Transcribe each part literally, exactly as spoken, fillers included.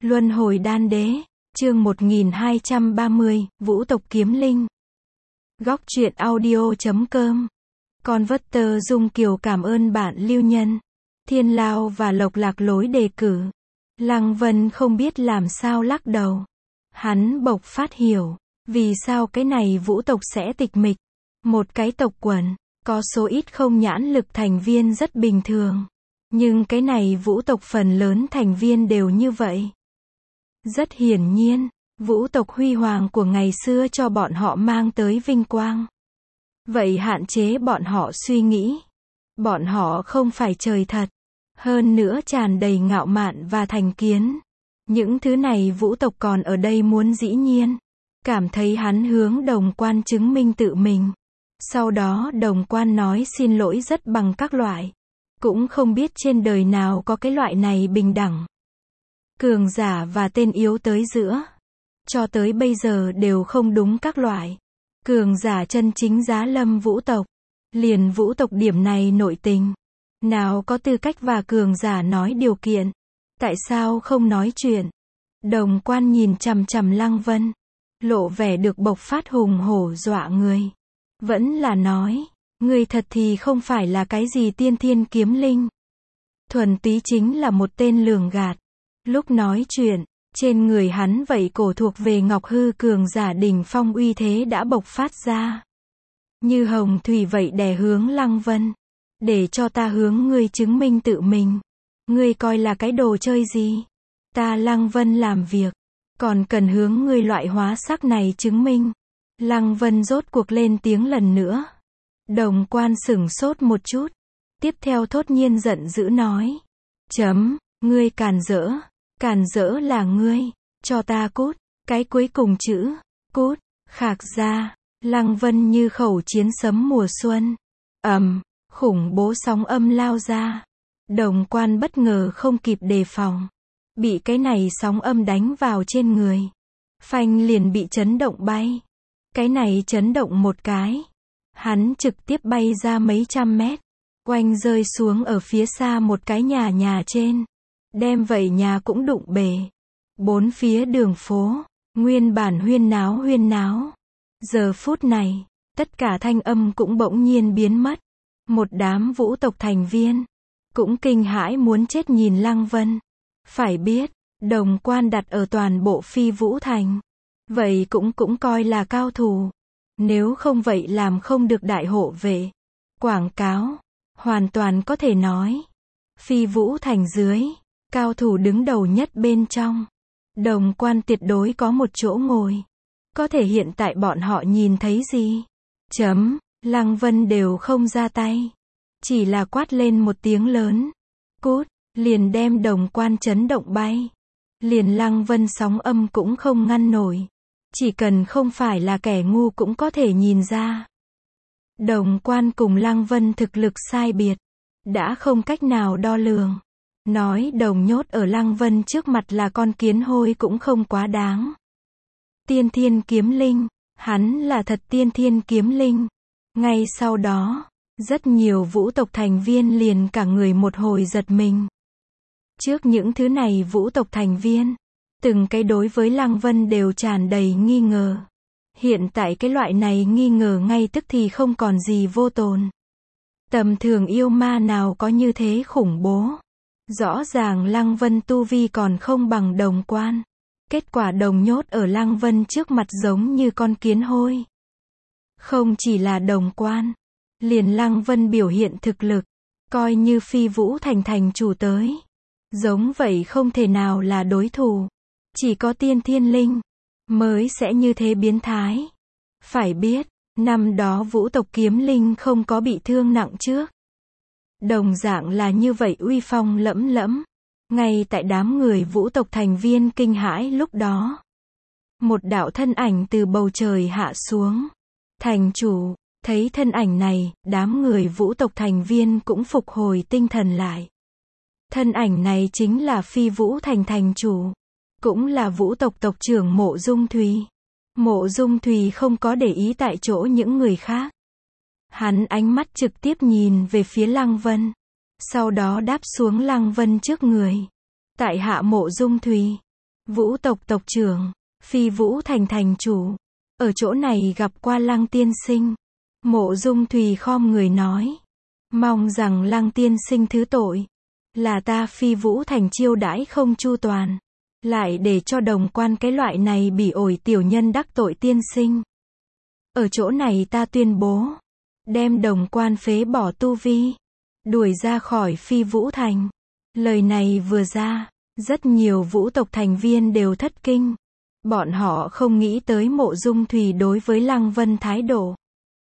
Luân hồi đan đế, chương một nghìn hai trăm ba mươi, Vũ tộc kiếm linh. Góc truyện audio.com. Converter Dung Kiều cảm ơn bạn Lưu Nhân, Thiên Lao và Lộc Lạc lối đề cử. Lăng Vân không biết làm sao lắc đầu. Hắn bộc phát hiểu, vì sao cái này vũ tộc sẽ tịch mịch. Một cái tộc quần, có số ít không nhãn lực thành viên rất bình thường. Nhưng cái này vũ tộc phần lớn thành viên đều như vậy. Rất hiển nhiên, vũ tộc huy hoàng của ngày xưa cho bọn họ mang tới vinh quang. Vậy hạn chế bọn họ suy nghĩ. Bọn họ không phải trời thật. Hơn nữa tràn đầy ngạo mạn và thành kiến. Những thứ này vũ tộc còn ở đây muốn dĩ nhiên. Cảm thấy hắn hướng Đồng Quan chứng minh tự mình. Sau đó Đồng Quan nói xin lỗi rất bằng các loại. Cũng không biết trên đời nào có cái loại này bình đẳng. Cường giả và tên yếu tới giữa. Cho tới bây giờ đều không đúng các loại. Cường giả chân chính giá lâm vũ tộc. Liền vũ tộc điểm này nội tình. Nào có tư cách và cường giả nói điều kiện. Tại sao không nói chuyện? Đồng Quan nhìn chằm chằm Lăng Vân. Lộ vẻ được bộc phát hùng hổ dọa người. Vẫn là nói. Người thật thì không phải là cái gì tiên thiên kiếm linh. Thuần túy chính là một tên lường gạt. Lúc nói chuyện, trên người hắn vậy cổ thuộc về Ngọc Hư cường giả đỉnh phong uy thế đã bộc phát ra. Như hồng thủy vậy đè hướng Lăng Vân. Để cho ta hướng ngươi chứng minh tự mình. Ngươi coi là cái đồ chơi gì? Ta Lăng Vân làm việc. Còn cần hướng ngươi loại hóa sắc này chứng minh. Lăng Vân rốt cuộc lên tiếng lần nữa. Đồng Quan sửng sốt một chút. Tiếp theo thốt nhiên giận dữ nói. Chấm, ngươi càn rỡ. Càn rỡ là ngươi. Cho ta cút. Cái cuối cùng chữ. Cút. Khạc ra. Lăng Vân như khẩu chiến sấm mùa xuân. Ầm. Khủng bố sóng âm lao ra. Đồng Quan bất ngờ không kịp đề phòng. Bị cái này sóng âm đánh vào trên người. Phanh liền bị chấn động bay. Cái này chấn động một cái. Hắn trực tiếp bay ra mấy trăm mét. Oanh rơi xuống ở phía xa một cái nhà nhà trên. Đem vậy nhà cũng đụng bể. Bốn phía đường phố. Nguyên bản huyên náo huyên náo. Giờ phút này. Tất cả thanh âm cũng bỗng nhiên biến mất. Một đám vũ tộc thành viên. Cũng kinh hãi muốn chết nhìn Lăng Vân. Phải biết. Đồng Quan đặt ở toàn bộ Phi Vũ Thành. Vậy cũng cũng coi là cao thủ. Nếu không vậy làm không được đại hộ vệ. Quảng cáo. Hoàn toàn có thể nói. Phi Vũ Thành dưới. Cao thủ đứng đầu nhất bên trong. Đồng Quan tuyệt đối có một chỗ ngồi. Có thể hiện tại bọn họ nhìn thấy gì? Chấm. Lăng Vân đều không ra tay. Chỉ là quát lên một tiếng lớn. Cút. Liền đem Đồng Quan chấn động bay. Liền Lăng Vân sóng âm cũng không ngăn nổi. Chỉ cần không phải là kẻ ngu cũng có thể nhìn ra. Đồng Quan cùng Lăng Vân thực lực sai biệt. Đã không cách nào đo lường. Nói đồng nhốt ở Lăng Vân trước mặt là con kiến hôi cũng không quá đáng. Tiên thiên kiếm linh. Hắn là thật tiên thiên kiếm linh. Ngay sau đó, rất nhiều vũ tộc thành viên liền cả người một hồi giật mình. Trước những thứ này vũ tộc thành viên. Từng cái đối với Lăng Vân đều tràn đầy nghi ngờ. Hiện tại cái loại này nghi ngờ ngay tức thì không còn gì vô tồn. Tầm thường yêu ma nào có như thế khủng bố. Rõ ràng Lăng Vân tu vi còn không bằng Đồng Quan. Kết quả đồng nhốt ở Lăng Vân trước mặt giống như con kiến hôi. Không chỉ là Đồng Quan. Liền Lăng Vân biểu hiện thực lực. Coi như Phi Vũ Thành thành chủ tới. Giống vậy không thể nào là đối thủ. Chỉ có tiên thiên linh. Mới sẽ như thế biến thái. Phải biết. Năm đó vũ tộc kiếm linh không có bị thương nặng trước. Đồng dạng là như vậy uy phong lẫm lẫm. Ngay tại đám người vũ tộc thành viên kinh hãi lúc đó. Một đạo thân ảnh từ bầu trời hạ xuống. Thành chủ. Thấy thân ảnh này, đám người vũ tộc thành viên cũng phục hồi tinh thần lại. Thân ảnh này chính là Phi Vũ Thành thành chủ. Cũng là vũ tộc tộc trưởng Mộ Dung Thùy. Mộ Dung Thùy không có để ý tại chỗ những người khác. Hắn ánh mắt trực tiếp nhìn về phía Lăng Vân. Sau đó đáp xuống Lăng Vân trước người. Tại hạ Mộ Dung Thùy. Vũ tộc tộc trưởng, Phi Vũ Thành thành chủ. Ở chỗ này gặp qua Lăng tiên sinh. Mộ Dung Thùy khom người nói. Mong rằng Lăng tiên sinh thứ tội. Là ta Phi Vũ Thành chiêu đãi không chu toàn. Lại để cho đồng quan cái loại này bỉ ổi tiểu nhân đắc tội tiên sinh. Ở chỗ này ta tuyên bố. Đem đồng quan phế bỏ tu vi. Đuổi ra khỏi Phi Vũ Thành. Lời này vừa ra. Rất nhiều vũ tộc thành viên đều thất kinh. Bọn họ không nghĩ tới Mộ Dung Thùy đối với Lăng Vân thái độ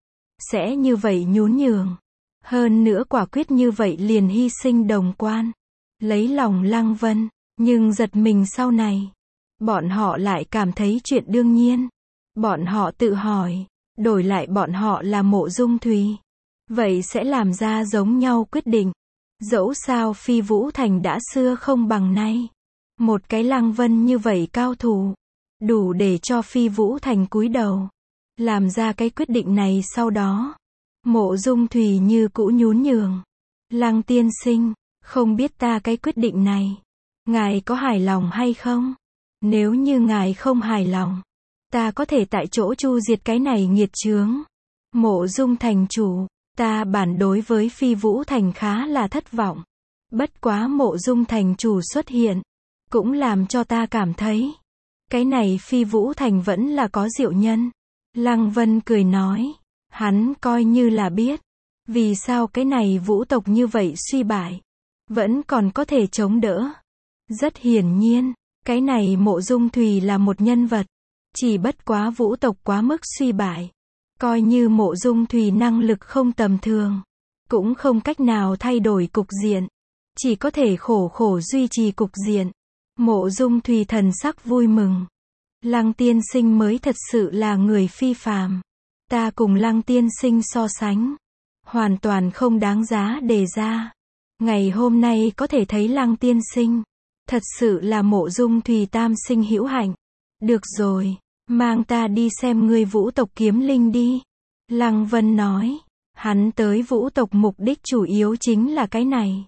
sẽ như vậy nhún nhường. Hơn nữa quả quyết như vậy liền hy sinh đồng quan. Lấy lòng Lăng Vân. Nhưng giật mình sau này. Bọn họ lại cảm thấy chuyện đương nhiên. Bọn họ tự hỏi. Đổi lại bọn họ là Mộ Dung Thùy. Vậy sẽ làm ra giống nhau quyết định. Dẫu sao Phi Vũ Thành đã xưa không bằng nay. Một cái Lăng Vân như vậy cao thủ. Đủ để cho Phi Vũ Thành cúi đầu. Làm ra cái quyết định này sau đó. Mộ Dung Thùy như cũ nhún nhường. Lăng tiên sinh, không biết ta cái quyết định này. Ngài có hài lòng hay không? Nếu như ngài không hài lòng. Ta có thể tại chỗ chu diệt cái này nghiệt chướng. Mộ Dung thành chủ. Ta bản đối với Phi Vũ Thành khá là thất vọng. Bất quá Mộ Dung thành chủ xuất hiện. Cũng làm cho ta cảm thấy. Cái này Phi Vũ Thành vẫn là có diệu nhân. Lăng Vân cười nói. Hắn coi như là biết. Vì sao cái này vũ tộc như vậy suy bại. Vẫn còn có thể chống đỡ. Rất hiển nhiên. Cái này Mộ Dung Thùy là một nhân vật. Chỉ bất quá vũ tộc quá mức suy bại. Coi như Mộ Dung Thùy năng lực không tầm thường. Cũng không cách nào thay đổi cục diện. Chỉ có thể khổ khổ duy trì cục diện. Mộ Dung Thùy thần sắc vui mừng. Lăng tiên sinh mới thật sự là người phi phàm. Ta cùng Lăng tiên sinh so sánh. Hoàn toàn không đáng giá đề ra. Ngày hôm nay có thể thấy Lăng tiên sinh. Thật sự là Mộ Dung Thùy tam sinh hữu hạnh. Được rồi, mang ta đi xem ngươi vũ tộc kiếm linh đi. Lăng Vân nói. Hắn tới vũ tộc mục đích chủ yếu chính là cái này.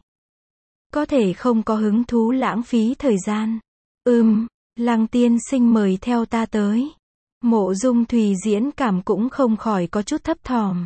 Có thể không có hứng thú lãng phí thời gian. Ừm, Lăng tiên sinh mời theo ta tới. Mộ Dung Thùy diễn cảm cũng không khỏi có chút thấp thỏm.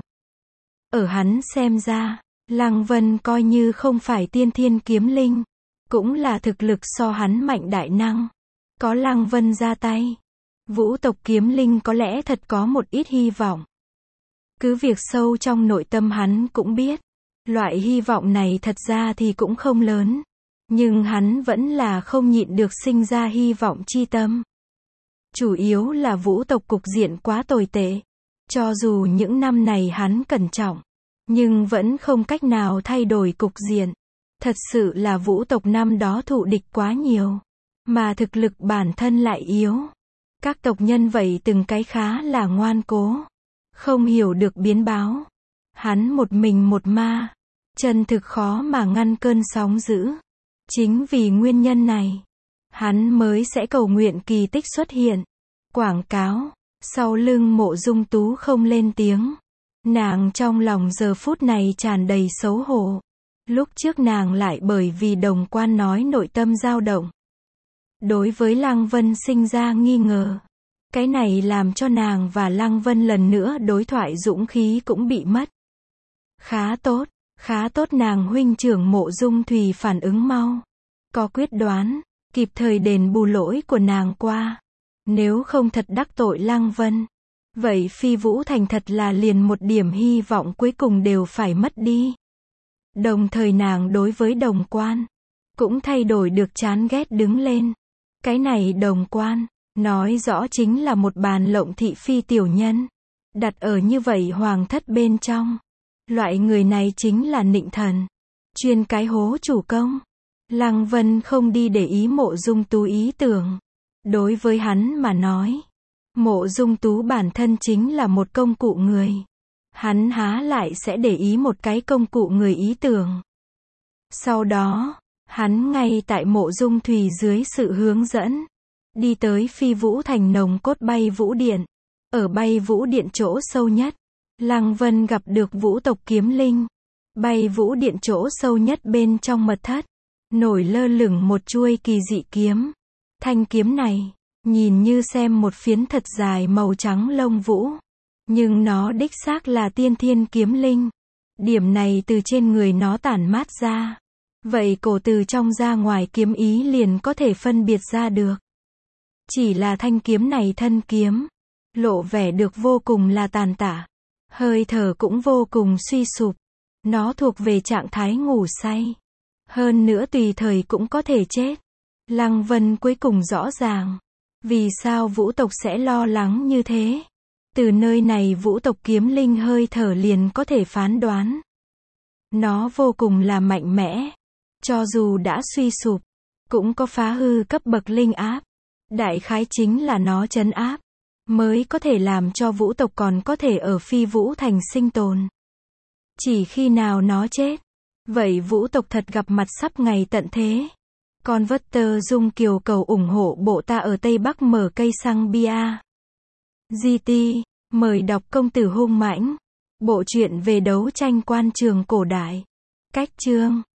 Ở hắn xem ra, Lăng Vân coi như không phải tiên thiên kiếm linh. Cũng là thực lực so hắn mạnh đại năng. Có Lăng Vân ra tay. Vũ tộc kiếm linh có lẽ thật có một ít hy vọng. Cứ việc sâu trong nội tâm hắn cũng biết. Loại hy vọng này thật ra thì cũng không lớn. Nhưng hắn vẫn là không nhịn được sinh ra hy vọng chi tâm. Chủ yếu là vũ tộc cục diện quá tồi tệ. Cho dù những năm này hắn cẩn trọng. Nhưng vẫn không cách nào thay đổi cục diện. Thật sự là vũ tộc năm đó thụ địch quá nhiều. Mà thực lực bản thân lại yếu. Các tộc nhân vậy từng cái khá là ngoan cố. Không hiểu được biến báo. Hắn một mình một ma. Chân thực khó mà ngăn cơn sóng dữ. Chính vì nguyên nhân này. Hắn mới sẽ cầu nguyện kỳ tích xuất hiện. Quảng cáo. Sau lưng Mộ Dung Tú không lên tiếng. Nàng trong lòng giờ phút này tràn đầy xấu hổ. Lúc trước nàng lại bởi vì đồng quan nói nội tâm dao động. Đối với Lăng Vân sinh ra nghi ngờ. Cái này làm cho nàng và Lăng Vân lần nữa đối thoại dũng khí cũng bị mất. Khá tốt, khá tốt nàng huynh trưởng Mộ Dung Thùy phản ứng mau. Có quyết đoán, kịp thời đền bù lỗi của nàng qua. Nếu không thật đắc tội Lăng Vân. Vậy Phi Vũ Thành thật là liền một điểm hy vọng cuối cùng đều phải mất đi. Đồng thời nàng đối với đồng quan. Cũng thay đổi được chán ghét đứng lên. Cái này đồng quan. Nói rõ chính là một bàn lộng thị phi tiểu nhân. Đặt ở như vậy hoàng thất bên trong. Loại người này chính là nịnh thần. Chuyên cái hố chủ công. Lăng Vân không đi để ý Mộ Dung Tú ý tưởng. Đối với hắn mà nói. Mộ Dung Tú bản thân chính là một công cụ người. Hắn há lại sẽ để ý một cái công cụ người ý tưởng. Sau đó, hắn ngay tại Mộ Dung Thùy dưới sự hướng dẫn. Đi tới Phi Vũ Thành nồng cốt bay vũ điện. Ở bay vũ điện chỗ sâu nhất. Lăng Vân gặp được vũ tộc kiếm linh. Bay vũ điện chỗ sâu nhất bên trong mật thất. Nổi lơ lửng một chuôi kỳ dị kiếm. Thanh kiếm này, nhìn như xem một phiến thật dài màu trắng lông vũ. Nhưng nó đích xác là tiên thiên kiếm linh. Điểm này từ trên người nó tản mát ra. Vậy cổ từ trong ra ngoài kiếm ý liền có thể phân biệt ra được. Chỉ là thanh kiếm này thân kiếm, lộ vẻ được vô cùng là tàn tạ. Hơi thở cũng vô cùng suy sụp. Nó thuộc về trạng thái ngủ say. Hơn nữa tùy thời cũng có thể chết. Lăng Vân cuối cùng rõ ràng. Vì sao vũ tộc sẽ lo lắng như thế? Từ nơi này vũ tộc kiếm linh hơi thở liền có thể phán đoán. Nó vô cùng là mạnh mẽ. Cho dù đã suy sụp, cũng có phá hư cấp bậc linh áp. Đại khái chính là nó trấn áp, mới có thể làm cho vũ tộc còn có thể ở phi vũ thành sinh tồn. Chỉ khi nào nó chết, vậy vũ tộc thật gặp mặt sắp ngày tận thế. Con vất tơ dung kiều cầu ủng hộ bộ ta ở Tây Bắc mở cây xăng bia. giê tê, mời đọc Công tử hung mãnh. Bộ truyện về đấu tranh quan trường cổ đại. Cách chương